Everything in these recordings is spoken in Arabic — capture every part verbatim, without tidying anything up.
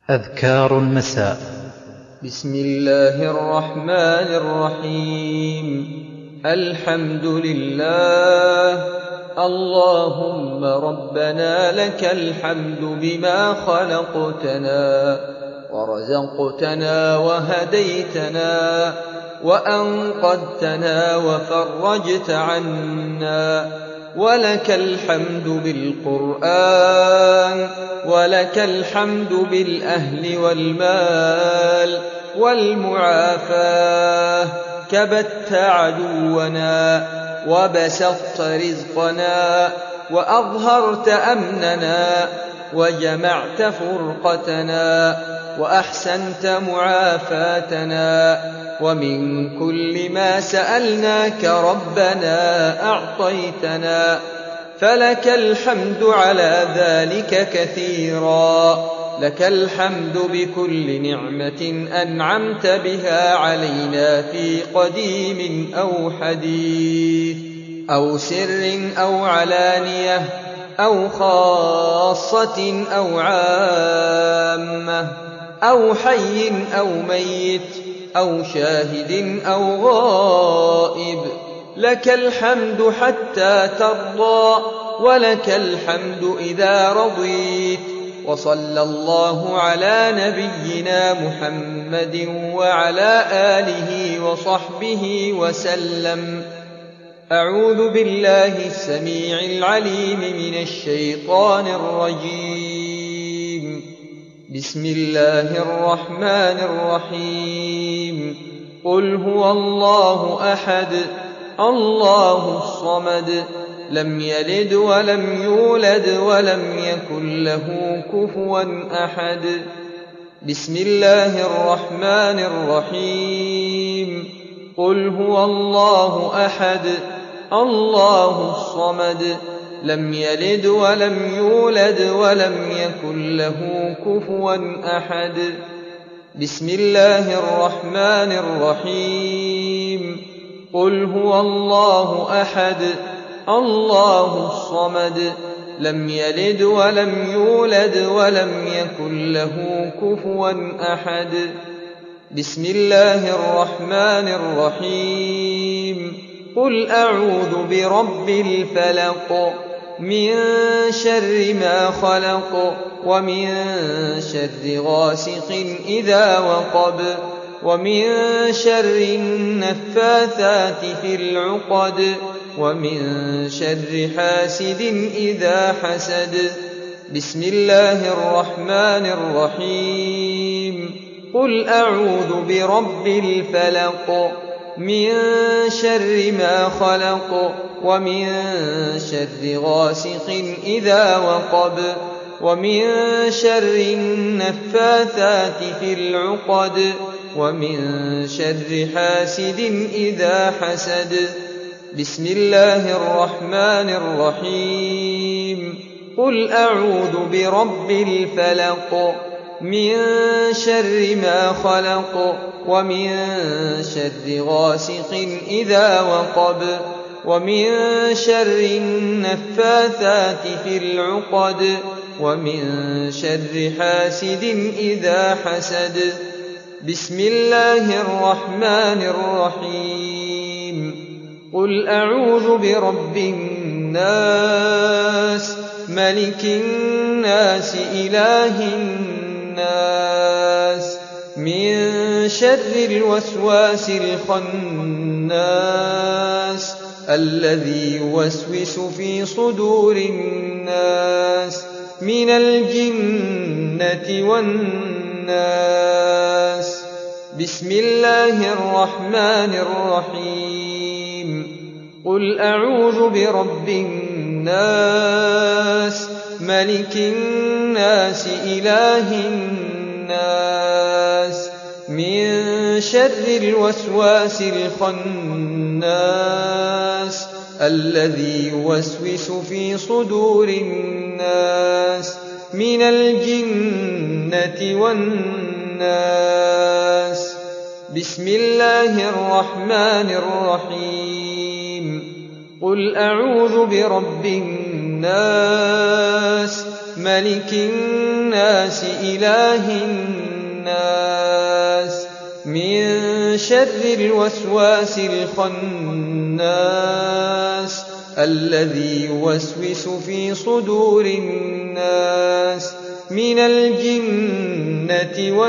أذكار المساء. بسم الله الرحمن الرحيم. الحمد لله. اللهم ربنا لك الحمد بما خلقتنا ورزقتنا وهديتنا وأنقذتنا وفرجت عنا، ولك الحمد بالقرآن، ولك الحمد بالأهل والمال والمعافاة. كبت عدونا وبسطت رزقنا وأظهرت أمننا وجمعت فرقتنا وأحسنت معافاتنا، ومن كل ما سألناك ربنا أعطيتنا، فلك الحمد على ذلك كثيرا. لك الحمد بكل نعمة أنعمت بها علينا في قديم أو حديث أو سر أو علانية أو خاصة أو عامة أو حي أو ميت أو شاهد أو غائب. لك الحمد حتى ترضى، ولك الحمد إذا رضيت. وصلى الله على نبينا محمد وعلى آله وصحبه وسلم. أعوذ بالله السميع العليم من الشيطان الرجيم. بسم الله الرحمن الرحيم. قل هو الله أحد الله الصمد، لم يلد ولم يولد ولم يكن له كفوا أحد. بسم الله الرحمن الرحيم. قل هو الله أحد الله الصمد، لم يلد ولم يولد ولم يكن له كفوا أحد. بسم الله الرحمن الرحيم. قل هو الله أحد الله الصمد، لم يلد ولم يولد ولم يكن له كفوا أحد. بسم الله الرحمن الرحيم. قل أعوذ برب الفلق، من شر ما خلق، ومن شر غاسق إذا وقب، ومن شر النفاثات في العقد، ومن شر حاسد إذا حسد. بسم الله الرحمن الرحيم. قل أعوذ برب الفلق، من شر ما خلق، ومن شر غاسق إذا وقب، ومن شر النفاثات في العقد، ومن شر حاسد إذا حسد. بسم الله الرحمن الرحيم. قل أعوذ برب الفلق، من شر ما خلق، ومن شر غاسق إذا وقب، ومن شر النفاثات في العقد، ومن شر حاسد إذا حسد. بسم الله الرحمن الرحيم. قل أعوذ برب الناس، ملك الناس، إله الناس، من شر الوسواس الخناس، الذي يوسوس في صدور الناس من الجنة والناس. بسم الله الرحمن الرحيم. قل أعوذ برب الناس، ملك الناس، إله الناس، من شر الوسواس الخناس، الذي يوسوس في صدور الناس من الجنة والناس. بسم الله الرحمن الرحيم. قل أعوذ برب الناس، ملك الناس إله الناس من شر الوسواس الخناس الذي يوسوس في صدور الناس من الجنة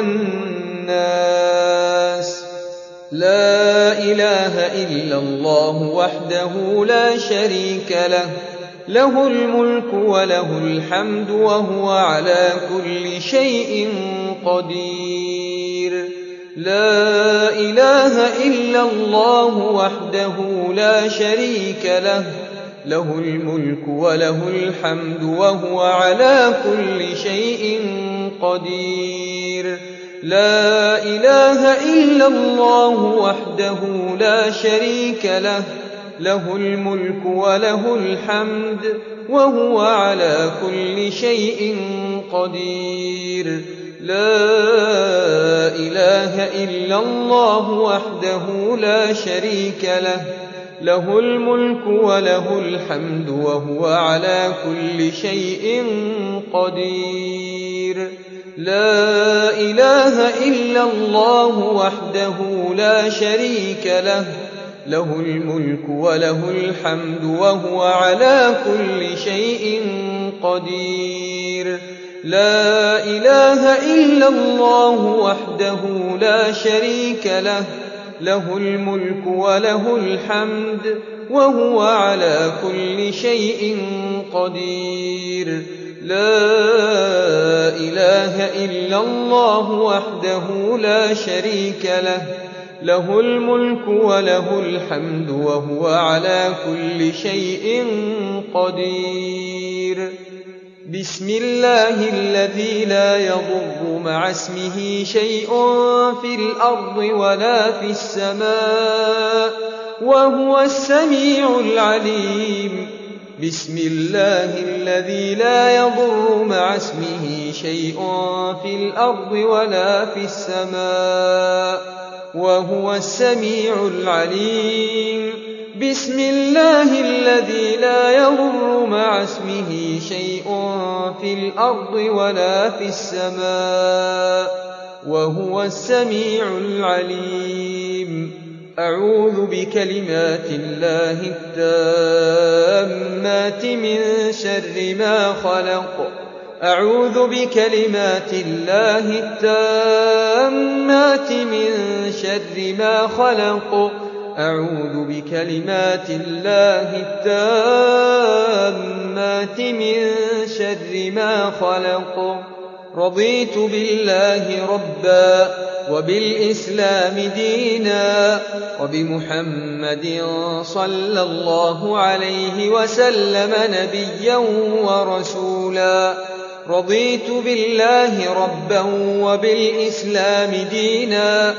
والناس. لا إله إلا الله وحده لا شريك له، له الملك وله الحمد وهو على كل شيء قدير. لا إله إلا الله وحده لا شريك له، له الملك وله الحمد وهو على كل شيء قدير. لا إله إلا الله وحده لا شريك له، له الملك وله الحمد وهو على كل شيء قدير. لا إله إلا الله وحده لا شريك له، له الملك وله الحمد وهو على كل شيء قدير. لا إله إلا الله وحده لا شريك له، له الملك وله الحمد وهو على كل شيء قدير. لا إله إلا الله وحده لا شريك له، له الملك وله الحمد وهو على كل شيء قدير. لا إله إلا الله وحده لا شريك له، له الملك وله الحمد وهو على كل شيء قدير. بسم الله الذي لا يضر مع اسمه شيء في الأرض ولا في السماء وهو السميع العليم. بسم الله الذي لا يضر مع اسمه شيء في الأرض ولا في السماء وهو السميع العليم. بسم الله الذي لا يضر مع اسمه شيء في الأرض ولا في السماء وهو السميع العليم. أعوذ بكلمات الله التامات من شر ما خلق. أعوذ بكلمات الله التامات من شر ما خلق. أعوذ بكلمات الله التامات من شر ما خلق. رضيت بالله ربا وبالإسلام دينا وبمحمد صلى الله عليه وسلم نبيا ورسولا. رضيت بالله ربا وبالإسلام دينا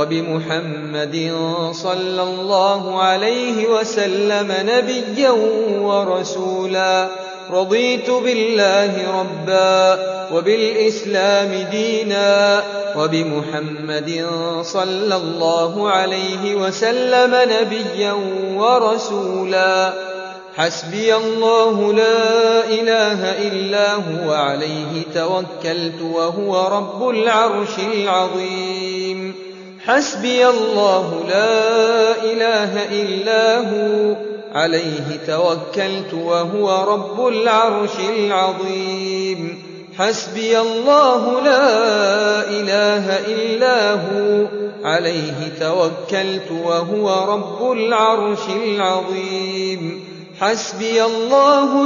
وبمحمد صلى الله عليه وسلم نبيا ورسولا. رضيت بالله ربا وبالإسلام دينا وبمحمد صلى الله عليه وسلم نبيا ورسولا. حسبي الله لا إله إلا هو عليه توكلت وهو رب العرش العظيم. حسبي الله لا إله إلا هو عليه توكلت وهو رب العرش العظيم. حسبي الله لا إله إلا هو عليه توكلت وهو رب العرش العظيم. حسبي الله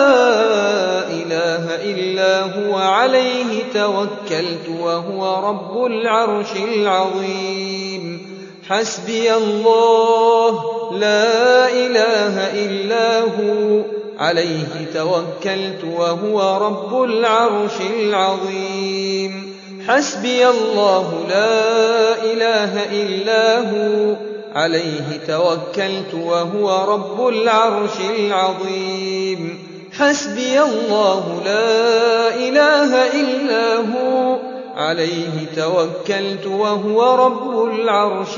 لا إله إلا هو عليه توكلت وهو رب العرش العظيم. حسبي الله لا إله إلا هو عليه توكلت وهو رب العرش العظيم. حسبي الله لا إله إلا هو عليه توكلت وهو رب العرش العظيم. حسبي الله لا إله إلا هو عليه توكلت وهو رب العرش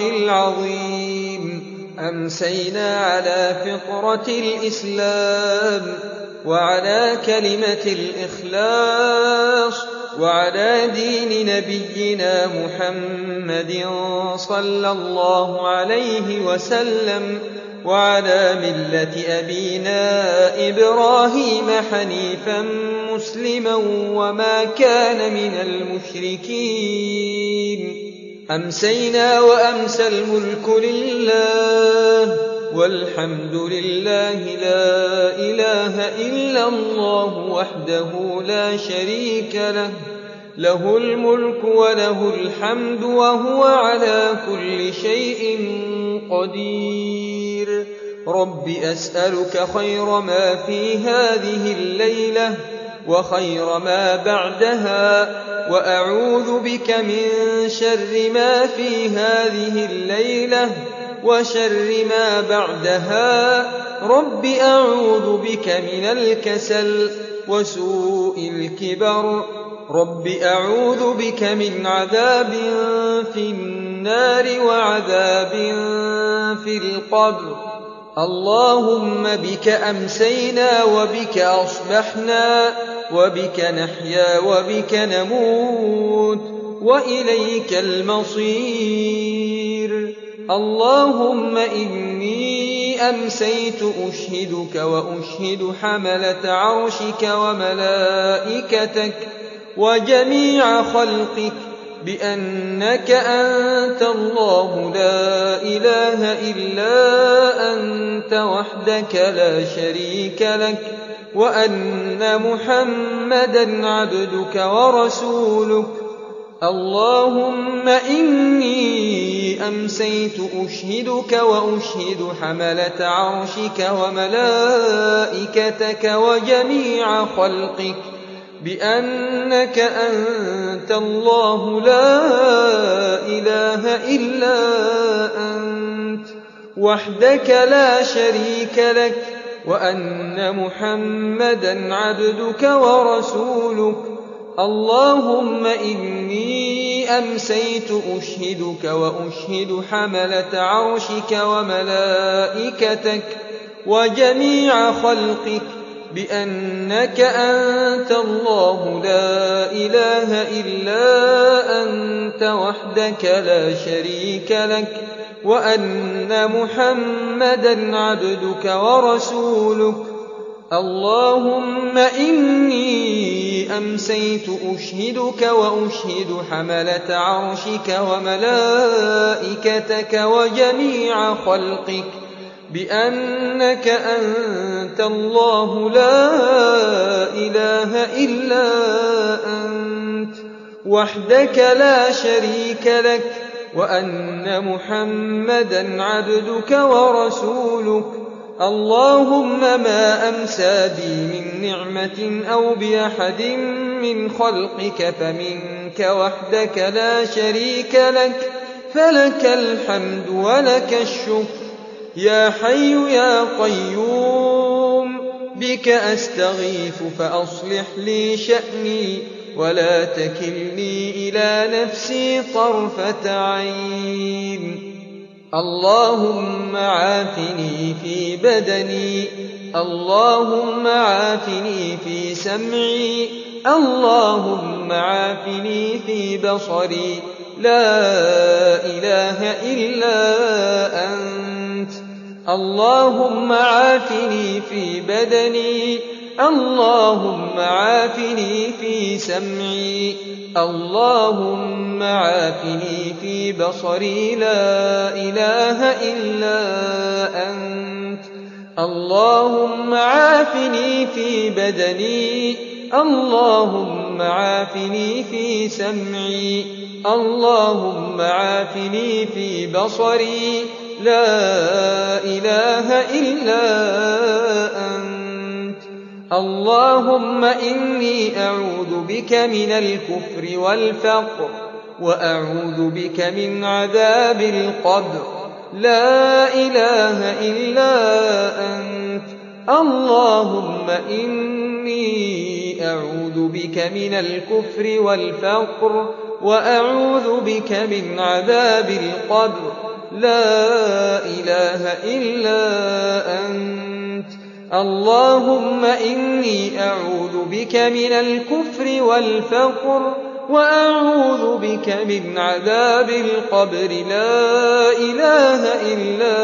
العظيم. أمسينا على فطرة الإسلام وعلى كلمة الإخلاص وعلى دين نبينا محمد صلى الله عليه وسلم وعلى ملة أبينا إبراهيم حنيفا مسلما وما كان من المشركين. أمسينا وأمسى الملك لله والحمد لله لا إله إلا الله وحده لا شريك له له الملك وله الحمد وهو على كل شيء قدير. رب أسألك خير ما في هذه الليلة وخير ما بعدها وأعوذ بك من شر ما في هذه الليلة وشر ما بعدها. رب أعوذ بك من الكسل وسوء الكبر. رب أعوذ بك من عذاب في النار وعذاب في القبر. اللهم بك أمسينا وبك أصبحنا وبك نحيا وبك نموت وإليك المصير. اللهم إني أمسيت أشهدك وأشهد حملة عرشك وملائكتك وجميع خلقك بأنك أنت الله لا إله إلا أنت وحدك لا شريك لك وأن محمدا عبدك ورسولك. اللهم إني أمسيت أشهدك وأشهد حملة عرشك وملائكتك وجميع خلقك بأنك أنت الله لا إله إلا أنت وحدك لا شريك لك وأن محمدا عبدك ورسولك. اللهم إني أمسيت أشهدك وأشهد حملة عرشك وملائكتك وجميع خلقك بأنك أنت الله لا إله إلا أنت وحدك لا شريك لك وأن محمدا عبدك ورسولك. اللهم إني أمسيت أشهدك وأشهد حملة عرشك وملائكتك وجميع خلقك بأنك أنت الله لا إله إلا أنت وحدك لا شريك لك وأن محمدا عبدك ورسولك. اللهم ما أمسى بي من نعمة أو بأحد من خلقك فمنك وحدك لا شريك لك فلك الحمد ولك الشكر. يا حي يا قيوم بك أستغيث فأصلح لي شأني ولا تكلني إلى نفسي طرفة عين. اللهم عافني في بدني. اللهم عافني في سمعي. اللهم عافني في بصري. لا إله إلا أنت. اللهم عافني في بدني. اللهم عافني في سمعي. اللهم عافني في بصري. لا إله إلا أنت. اللهم عافني في بدني. اللهم عافني في سمعي. اللهم عافني في بصري. لا إله إلا أنت. اللهم إني أعوذ بك من الكفر والفقر وأعوذ بك من عذاب القبر. لا إله إلا أنت. اللهم إني أعوذ بك من الكفر والفقر وأعوذ بك من عذاب القبر. لا إله إلا أنت. اللهم إني أعوذ بك من الكفر والفقر وأعوذ بك من عذاب القبر لا إله إلا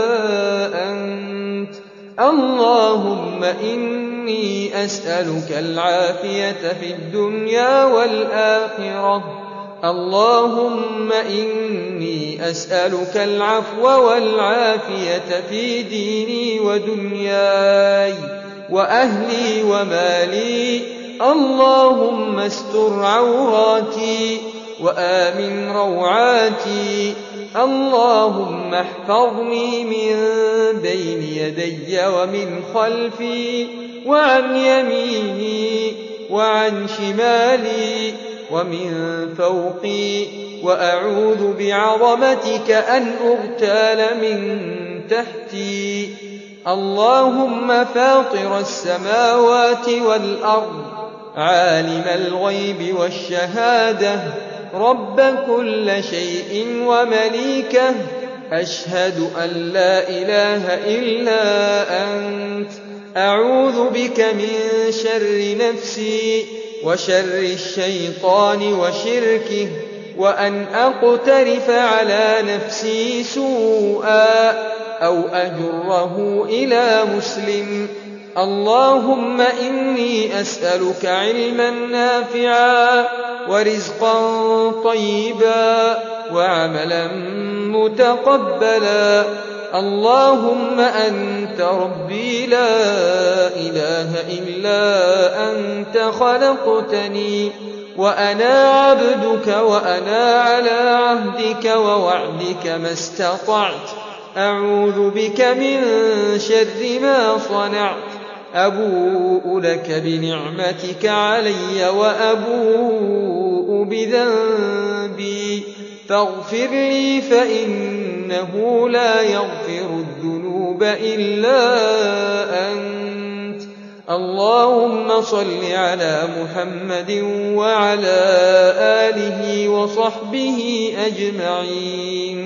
أنت. اللهم إني أسألك العافية في الدنيا والآخرة. اللهم إني أسألك العفو والعافية في ديني ودنياي وأهلي ومالي. اللهم استر عوراتي وآمن روعاتي. اللهم احفظني من بين يدي ومن خلفي وعن يميني وعن شمالي ومن فوقي، وأعوذ بعظمتك أن أغتال من تحتي. اللهم فاطر السماوات والأرض عالم الغيب والشهادة رب كل شيء ومليكه، أشهد أن لا إله إلا أنت. أعوذ بك من شر نفسي وشر الشيطان وشركه، وأن أقترف على نفسي سوءا أو أجره إلى مسلم. اللهم إني أسألك علما نافعا ورزقا طيبا وعملا متقبلا. اللهم أنت ربي لا إله إلا أنت، خلقتني وأنا عبدك وأنا على عهدك ووعدك ما استطعت. أعوذ بك من شر ما صنعت. أبوء لك بنعمتك علي وأبوء بذنبي، فاغفر لي فإنه لا يغفر الذنوب إلا أنت. اللهم صل على محمد وعلى آله وصحبه أجمعين.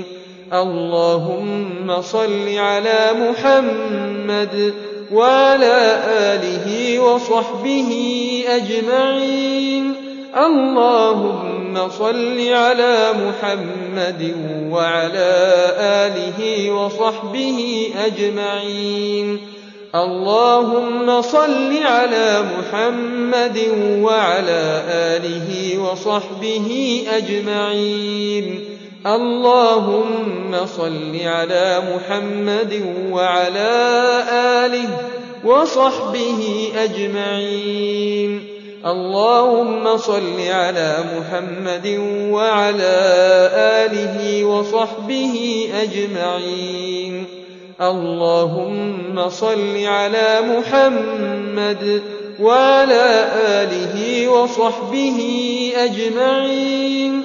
اللهم صل على محمد وعلى آله وصحبه أجمعين. اللهم صل على محمد وعلى آله وصحبه أجمعين. اللهم صل على محمد وعلى آله وصحبه أجمعين. اللهم صل على محمد وعلى آله وصحبه أجمعين. اللهم صل على محمد وعلى آله وصحبه أجمعين. اللهم صل على محمد وعلى آله وصحبه أجمعين.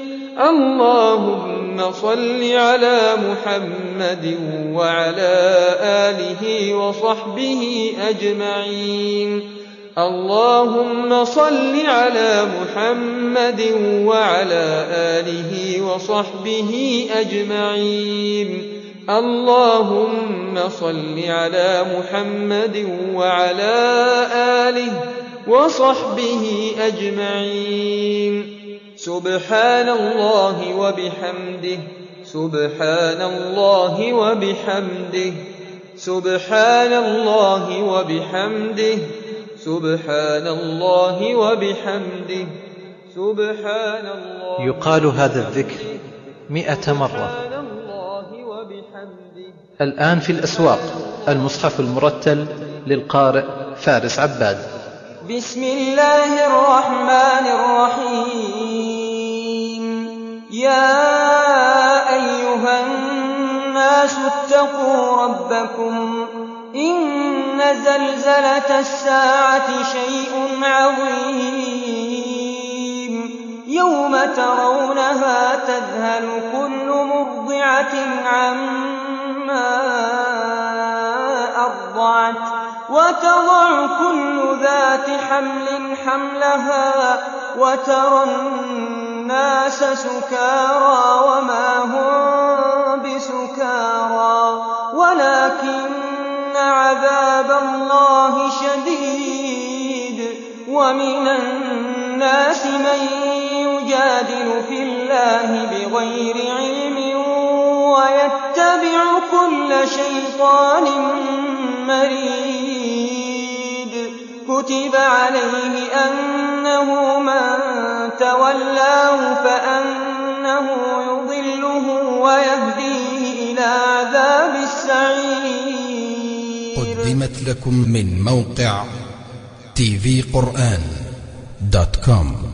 اللهم صل على محمد وعلى آله وصحبه أجمعين. اللهم صل على محمد وعلى آله وصحبه أجمعين. اللهم صل على محمد وعلى آله وصحبه أجمعين. سبحان الله وبحمده، سبحان الله وبحمده، سبحان الله وبحمده، سبحان الله وبحمده، سبحان الله. يقال هذا الذكر مئة مرة. الآن في الأسواق المصحف المرتل للقارئ فارس عباد. بسم الله الرحمن الرحيم. يا أيها الناس اتقوا ربكم، إن زلزلة الساعة شيء عظيم، يوم ترونها تذهل كل مرضعة عما أرضعت، وتضع كل ذات حمل حملها، وترى الناس سكارى وما هم بسكارى ولكن عذاب الله الله بغير علم ويتبع كل شيطان مريد كتب عليه أنه من تولاه فأنه يضله ويهديه إلى عذاب السعير. قدمت لكم من موقع تي في قرآن دوت كوم.